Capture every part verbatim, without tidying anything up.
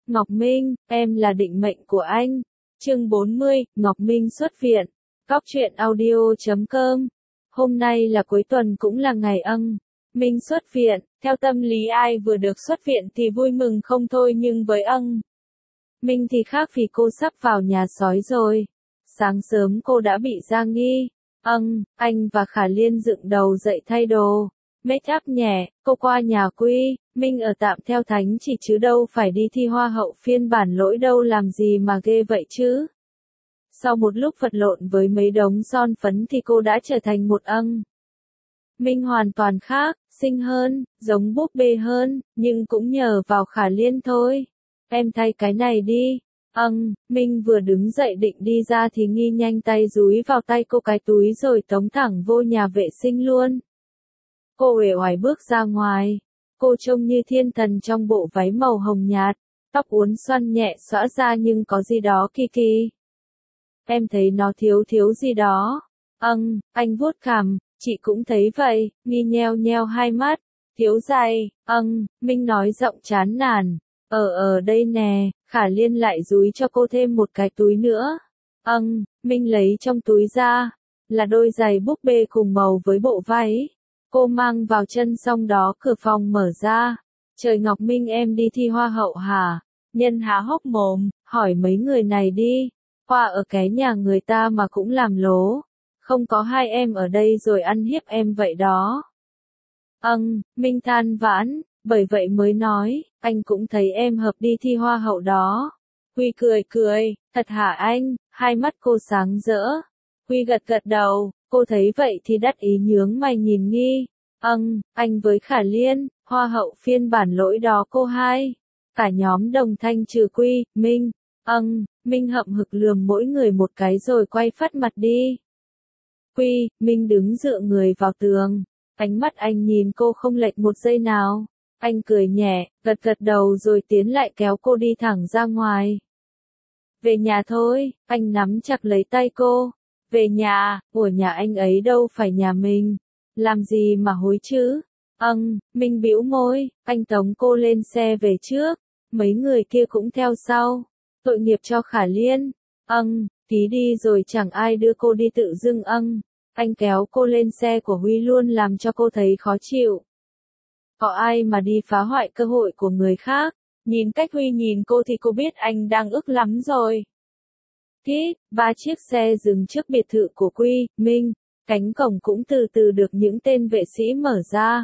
Ngọc Minh, em là định mệnh của anh. Chương bốn mươi, Ngọc Minh xuất viện. Góc truyện audio chấm com. Hôm nay là cuối tuần cũng là ngày ân. Minh xuất viện, theo tâm lý ai vừa được xuất viện thì vui mừng không thôi, nhưng với ân Minh thì khác vì cô sắp vào nhà sói rồi. Sáng sớm cô đã bị ra nghi. Ân, anh và Khả Liên dựng đầu dậy thay đồ. Make up nhẹ, cô qua nhà Quy, Minh ở tạm theo thánh chỉ chứ đâu phải đi thi hoa hậu phiên bản lỗi đâu, làm gì mà ghê vậy chứ. Sau một lúc vật lộn với mấy đống son phấn thì cô đã trở thành một ân Minh hoàn toàn khác, xinh hơn, giống búp bê hơn, nhưng cũng nhờ vào Khả Liên thôi. Em thay cái này đi. Ân Minh vừa đứng dậy định đi ra thì Nghi nhanh tay dúi vào tay cô cái túi rồi tống thẳng vô nhà vệ sinh luôn. Cô uể oải bước ra ngoài. Cô trông như thiên thần trong bộ váy màu hồng nhạt, tóc uốn xoăn nhẹ xõa ra nhưng có gì đó kỳ kỳ. Em thấy nó thiếu thiếu gì đó. Ân, anh vuốt cằm, chị cũng thấy vậy. Nghi nheo nheo hai mắt. Thiếu giày. Ân, Minh nói giọng chán nản. Ở ở đây nè. Khả Liên lại dúi cho cô thêm một cái túi nữa. Ân, Minh lấy trong túi ra, là đôi giày búp bê cùng màu với bộ váy. Cô mang vào chân, xong đó cửa phòng mở ra. Trời Ngọc Minh, em đi thi hoa hậu hả? Nhân há hốc mồm, hỏi mấy người này đi. Hoa ở cái nhà người ta mà cũng làm lố. Không có hai em ở đây rồi ăn hiếp em vậy đó. Ân, Minh than vãn, bởi vậy mới nói, anh cũng thấy em hợp đi thi hoa hậu đó. Huy cười cười, thật hả anh? Hai mắt cô sáng rỡ. Huy gật gật đầu, cô thấy vậy thì đắc ý nhướng mày nhìn Nghi. Ân, anh với Khả Liên, hoa hậu phiên bản lỗi đó cô hai. Cả nhóm đồng thanh trừ Quy, Minh. Ân, Minh hậm hực lườm mỗi người một cái rồi quay phắt mặt đi. Quy, Minh đứng dựa người vào tường. Ánh mắt anh nhìn cô không lệch một giây nào. Anh cười nhẹ, gật gật đầu rồi tiến lại kéo cô đi thẳng ra ngoài. Về nhà thôi, anh nắm chặt lấy tay cô. Về nhà, của nhà anh ấy đâu phải nhà mình. Làm gì mà hối chứ? Ân, Minh bĩu môi, anh tống cô lên xe về trước. Mấy người kia cũng theo sau. Tội nghiệp cho Khả Liên. Ân, tí đi rồi chẳng ai đưa cô đi tự dưng. Ân, anh kéo cô lên xe của Huy luôn làm cho cô thấy khó chịu. Có ai mà đi phá hoại cơ hội của người khác. Nhìn cách Huy nhìn cô thì cô biết anh đang ức lắm rồi. Tít, ba chiếc xe dừng trước biệt thự của Quy, Minh. Cánh cổng cũng từ từ được những tên vệ sĩ mở ra.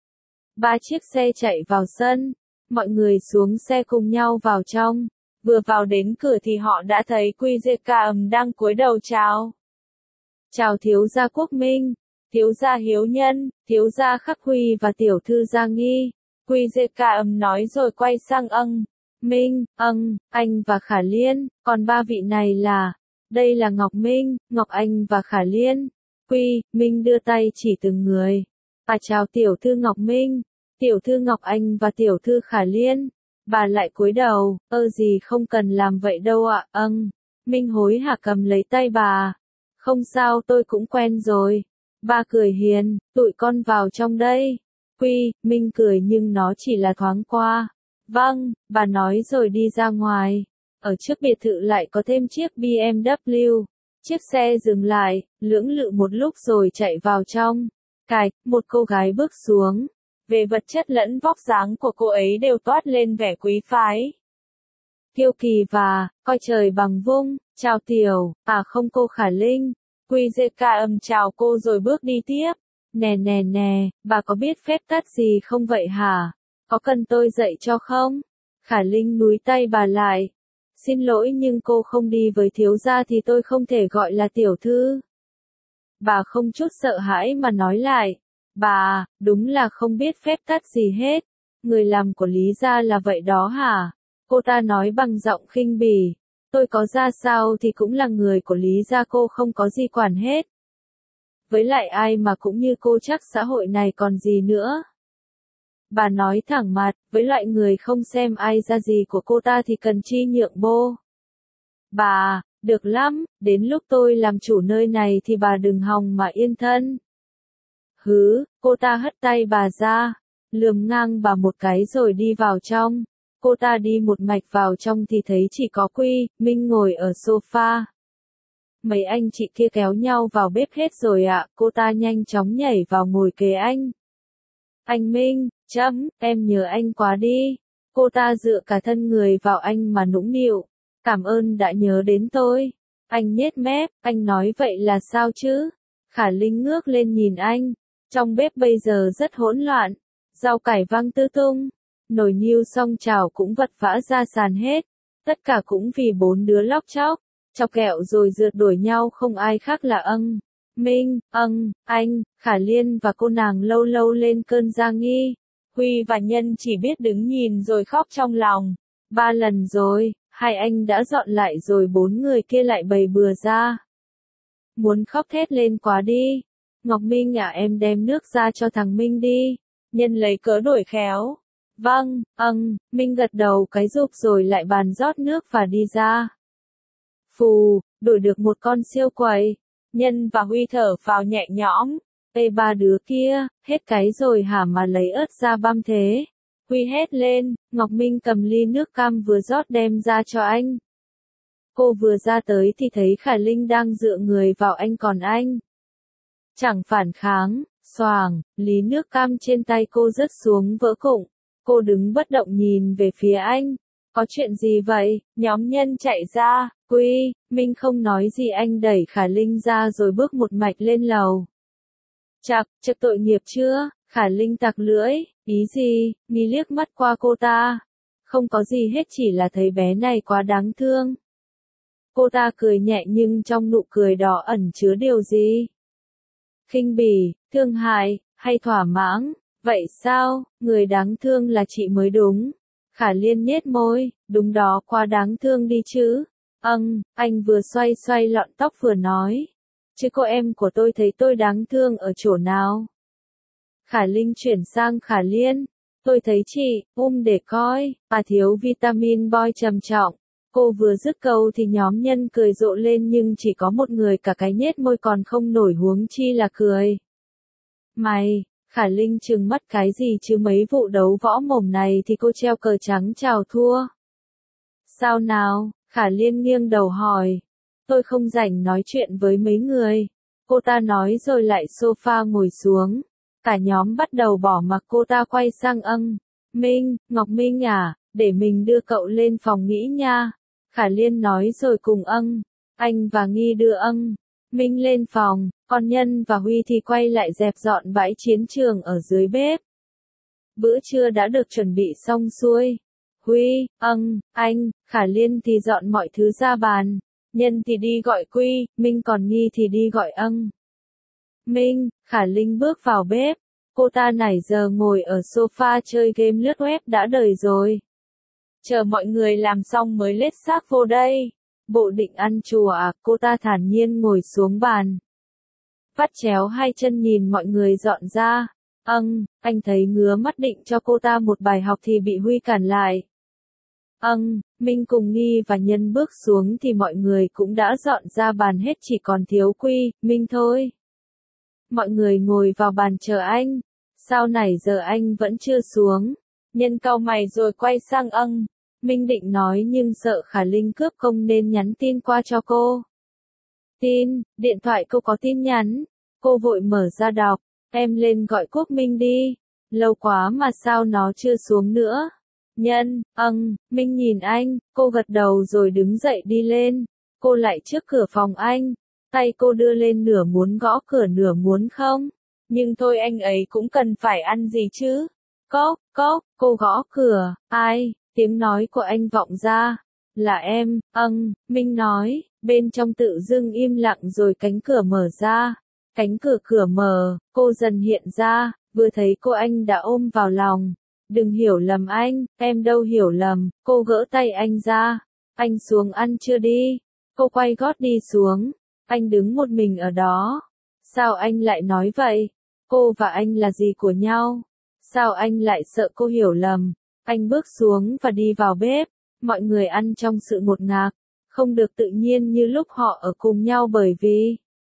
Ba chiếc xe chạy vào sân. Mọi người xuống xe cùng nhau vào trong. Vừa vào đến cửa thì họ đã thấy Quy Dê Ca Ầm đang cúi đầu chào. Chào thiếu gia Quốc Minh, thiếu gia Hiếu Nhân, thiếu gia Khắc Huy và tiểu thư Gia Nghi. Quy Dê Ca Ầm nói rồi quay sang Ân Minh. Ân, anh và Khả Liên, còn ba vị này là, đây là Ngọc Minh, Ngọc Anh và Khả Liên. Quy, Minh đưa tay chỉ từng người. À chào tiểu thư Ngọc Minh, tiểu thư Ngọc Anh và tiểu thư Khả Liên. Bà lại cúi đầu, ơ gì không cần làm vậy đâu ạ. Ân, Minh hối hả cầm lấy tay bà. Không sao, tôi cũng quen rồi. Ba cười hiền, tụi con vào trong đây. Quy, Minh cười nhưng nó chỉ là thoáng qua. Vâng, bà nói rồi đi ra ngoài. Ở trước biệt thự lại có thêm chiếc bê em vê. Chiếc xe dừng lại, lưỡng lự một lúc rồi chạy vào trong. Cạch, một cô gái bước xuống. Về vật chất lẫn vóc dáng của cô ấy đều toát lên vẻ quý phái. Kiêu kỳ và, coi trời bằng vung, chào tiểu, à không cô Khả Linh. Quy Dê Ca Ầm chào cô rồi bước đi tiếp. Nè nè nè, bà có biết phép tắc gì không vậy hả? Có cần tôi dạy cho không? Khả Linh núi tay bà lại. Xin lỗi nhưng cô không đi với thiếu gia thì tôi không thể gọi là tiểu thư. Bà không chút sợ hãi mà nói lại. Bà, đúng là không biết phép tắc gì hết. Người làm của Lý gia là vậy đó hả? Cô ta nói bằng giọng khinh bỉ. Tôi có ra sao thì cũng là người của Lý gia, cô không có gì quản hết. Với lại ai mà cũng như cô chắc xã hội này còn gì nữa. Bà nói thẳng mặt, với loại người không xem ai ra gì của cô ta thì cần chi nhượng bộ. Bà, được lắm, đến lúc tôi làm chủ nơi này thì bà đừng hòng mà yên thân. Hứ, cô ta hất tay bà ra, lườm ngang bà một cái rồi đi vào trong. Cô ta đi một mạch vào trong thì thấy chỉ có Quy, Minh ngồi ở sofa. Mấy anh chị kia kéo nhau vào bếp hết rồi ạ, cô ta nhanh chóng nhảy vào ngồi kế anh. Anh Minh, chấm, em nhớ anh quá đi. Cô ta dựa cả thân người vào anh mà nũng nịu. Cảm ơn đã nhớ đến tôi. Anh nhếch mép, anh nói vậy là sao chứ? Khả Linh ngước lên nhìn anh. Trong bếp bây giờ rất hỗn loạn. Rau cải văng tứ tung. Nồi niêu xong chảo cũng vật vã ra sàn hết. Tất cả cũng vì bốn đứa lóc chóc. Chọc kẹo rồi rượt đuổi nhau không ai khác là âng. Minh, âng, anh, Khả Liên và cô nàng lâu lâu lên cơn gia nghi. Huy và Nhân chỉ biết đứng nhìn rồi khóc trong lòng. Ba lần rồi, hai anh đã dọn lại rồi bốn người kia lại bày bừa ra. Muốn khóc thét lên quá đi. Ngọc Minh à, em đem nước ra cho thằng Minh đi. Nhân lấy cớ đổi khéo. Vâng, âng, Minh gật đầu cái rụp rồi lại bàn rót nước và đi ra. Phù, đổi được một con siêu quầy. Nhân và Huy thở phào nhẹ nhõm. Ê ba đứa kia, hết cái rồi hả mà lấy ớt ra băm thế. Huy hét lên, Ngọc Minh cầm ly nước cam vừa rót đem ra cho anh. Cô vừa ra tới thì thấy Khả Linh đang dựa người vào anh còn anh. Chẳng phản kháng, xoàng, ly nước cam trên tay cô rớt xuống vỡ cụng. Cô đứng bất động nhìn về phía anh. Có chuyện gì vậy? Nhóm Nhân chạy ra. Quy, Minh không nói gì anh đẩy Khả Linh ra rồi bước một mạch lên lầu. Chạc, chạc tội nghiệp chưa? Khả Linh tặc lưỡi, ý gì? Mi liếc mắt qua cô ta. Không có gì hết, chỉ là thấy bé này quá đáng thương. Cô ta cười nhẹ nhưng trong nụ cười đó ẩn chứa điều gì? Khinh bỉ, thương hại, hay thỏa mãn? Vậy sao? Người đáng thương là chị mới đúng. Khả Liên nhếch môi, đúng đó, quá đáng thương đi chứ. Âng, anh vừa xoay xoay lọn tóc vừa nói. Chứ cô em của tôi thấy tôi đáng thương ở chỗ nào? Khả Linh chuyển sang Khả Liên. Tôi thấy chị, um để coi, bà thiếu vitamin boy trầm trọng. Cô vừa dứt câu thì nhóm Nhân cười rộ lên nhưng chỉ có một người cả cái nhếch môi còn không nổi huống chi là cười. Mày, Khả Linh trừng mắt cái gì chứ mấy vụ đấu võ mồm này thì cô treo cờ trắng chào thua. Sao nào? Khả Liên nghiêng đầu hỏi. Tôi không rảnh nói chuyện với mấy người. Cô ta nói rồi lại sofa ngồi xuống. Cả nhóm bắt đầu bỏ mặc cô ta quay sang âng. Minh, Ngọc Minh à, để mình đưa cậu lên phòng nghỉ nha. Khả Liên nói rồi cùng âng. Anh và Nghi đưa âng. Minh lên phòng, còn Nhân và Huy thì quay lại dẹp dọn bãi chiến trường ở dưới bếp. Bữa trưa đã được chuẩn bị xong xuôi. Huy, âng, anh, Khả Liên thì dọn mọi thứ ra bàn. Nhân thì đi gọi Quy, Minh còn Nghi thì đi gọi âng. Minh, Khả Linh bước vào bếp. Cô ta nãy giờ ngồi ở sofa chơi game lướt web đã đời rồi. Chờ mọi người làm xong mới lết xác vô đây. Bộ định ăn chùa à, cô ta thản nhiên ngồi xuống bàn. Vắt chéo hai chân nhìn mọi người dọn ra. Âng, anh thấy ngứa mắt định cho cô ta một bài học thì bị Huy cản lại. Âng, Minh cùng Nghi và Nhân bước xuống thì mọi người cũng đã dọn ra bàn hết, chỉ còn thiếu Quy, Minh thôi. Mọi người ngồi vào bàn chờ anh. Sao nãy giờ anh vẫn chưa xuống? Nhân cau mày rồi quay sang âng. Minh định nói nhưng sợ Khả Linh cướp công nên nhắn tin qua cho cô. Tin, điện thoại cô có tin nhắn. Cô vội mở ra đọc. Em lên gọi Quốc Minh đi. Lâu quá mà sao nó chưa xuống nữa? Nhân, âng, Minh nhìn anh, cô gật đầu rồi đứng dậy đi lên. Cô lại trước cửa phòng anh. Tay cô đưa lên nửa muốn gõ cửa nửa muốn không. Nhưng thôi anh ấy cũng cần phải ăn gì chứ. Cốc, cốc, cô gõ cửa. Ai? Tiếng nói của anh vọng ra. Là em, âng, Minh nói. Bên trong tự dưng im lặng rồi cánh cửa mở ra. Cánh cửa cửa mở, cô dần hiện ra. Vừa thấy cô anh đã ôm vào lòng. Đừng hiểu lầm anh, em đâu hiểu lầm. Cô gỡ tay anh ra. Anh xuống ăn chưa đi? Cô quay gót đi xuống. Anh đứng một mình ở đó. Sao anh lại nói vậy? Cô và anh là gì của nhau? Sao anh lại sợ cô hiểu lầm? Anh bước xuống và đi vào bếp. Mọi người ăn trong sự ngột ngạt. Không được tự nhiên như lúc họ ở cùng nhau bởi vì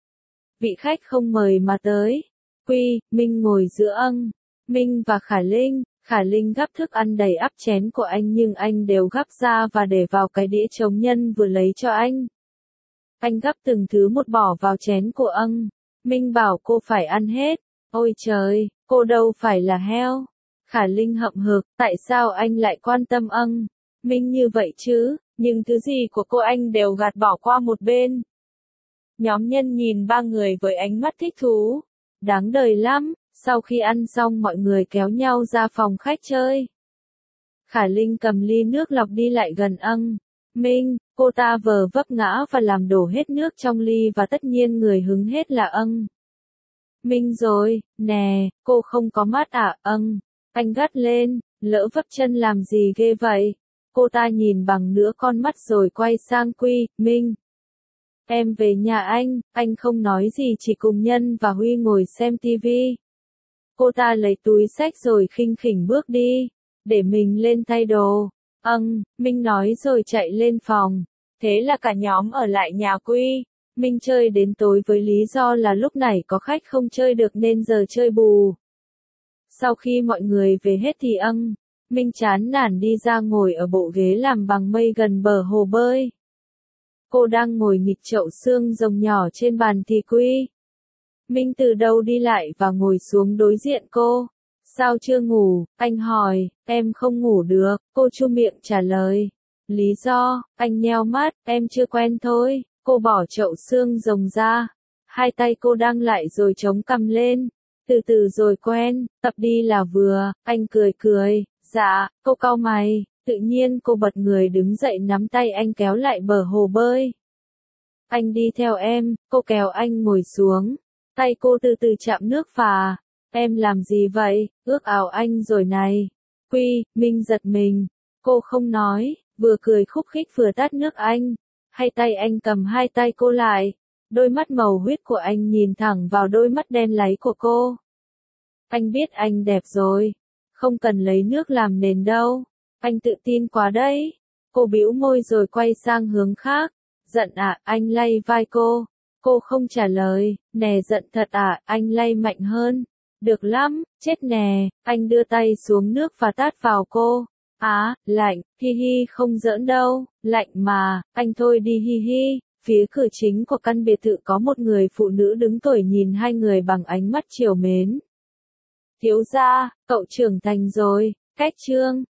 vị khách không mời mà tới. Quy, Minh ngồi giữa âng. Minh và Khả Linh. Khả Linh gắp thức ăn đầy ắp chén của anh nhưng anh đều gắp ra và để vào cái đĩa trống nhân vừa lấy cho anh. Anh gắp từng thứ một bỏ vào chén của ân. Minh bảo cô phải ăn hết. Ôi trời, cô đâu phải là heo. Khả Linh hậm hực, tại sao anh lại quan tâm ân? Minh như vậy chứ, nhưng thứ gì của cô anh đều gạt bỏ qua một bên. Nhóm nhân nhìn ba người với ánh mắt thích thú. Đáng đời lắm, sau khi ăn xong mọi người kéo nhau ra phòng khách chơi. Khả Linh cầm ly nước lọc đi lại gần ân. Minh, cô ta vờ vấp ngã và làm đổ hết nước trong ly và tất nhiên người hứng hết là ân. Minh rồi, nè, cô không có mắt à, ân. Anh gắt lên, lỡ vấp chân làm gì ghê vậy. Cô ta nhìn bằng nửa con mắt rồi quay sang Quy, Minh. Em về nhà anh, anh không nói gì chỉ cùng Nhân và Huy ngồi xem tivi. Cô ta lấy túi xách rồi khinh khỉnh bước đi, để mình lên thay đồ. Ân, Minh nói rồi chạy lên phòng. Thế là cả nhóm ở lại nhà Quy. Minh chơi đến tối với lý do là lúc này có khách không chơi được nên giờ chơi bù. Sau khi mọi người về hết thì ân, Minh chán nản đi ra ngồi ở bộ ghế làm bằng mây gần bờ hồ bơi. Cô đang ngồi nghịch chậu xương rồng nhỏ trên bàn thì Quy. Minh từ đâu đi lại và ngồi xuống đối diện cô. Sao chưa ngủ, anh hỏi, em không ngủ được, cô chu miệng trả lời. Lý do, anh nheo mắt, em chưa quen thôi, cô bỏ chậu xương rồng ra. Hai tay cô đang lại rồi chống cằm lên. Từ từ rồi quen, tập đi là vừa, anh cười cười, dạ, cô cau mày, tự nhiên cô bật người đứng dậy nắm tay anh kéo lại bờ hồ bơi. Anh đi theo em, cô kéo anh ngồi xuống, tay cô từ từ chạm nước phà. Em làm gì vậy, ước ảo anh rồi này. Quy, Minh giật mình, cô không nói, vừa cười khúc khích vừa tát nước anh. Hai tay anh cầm hai tay cô lại. Đôi mắt màu huyết của anh nhìn thẳng vào đôi mắt đen láy của cô. Anh biết anh đẹp rồi. Không cần lấy nước làm nền đâu. Anh tự tin quá đấy. Cô bĩu môi rồi quay sang hướng khác. Giận à, anh lay vai cô. Cô không trả lời. Nè giận thật à, anh lay mạnh hơn. Được lắm, chết nè. Anh đưa tay xuống nước và tát vào cô. Á, lạnh, hi hi không giỡn đâu. Lạnh mà, anh thôi đi hi hi. Phía cửa chính của căn biệt thự có một người phụ nữ đứng tuổi nhìn hai người bằng ánh mắt trìu mến. Thiếu gia, cậu trưởng thành rồi, cách trương.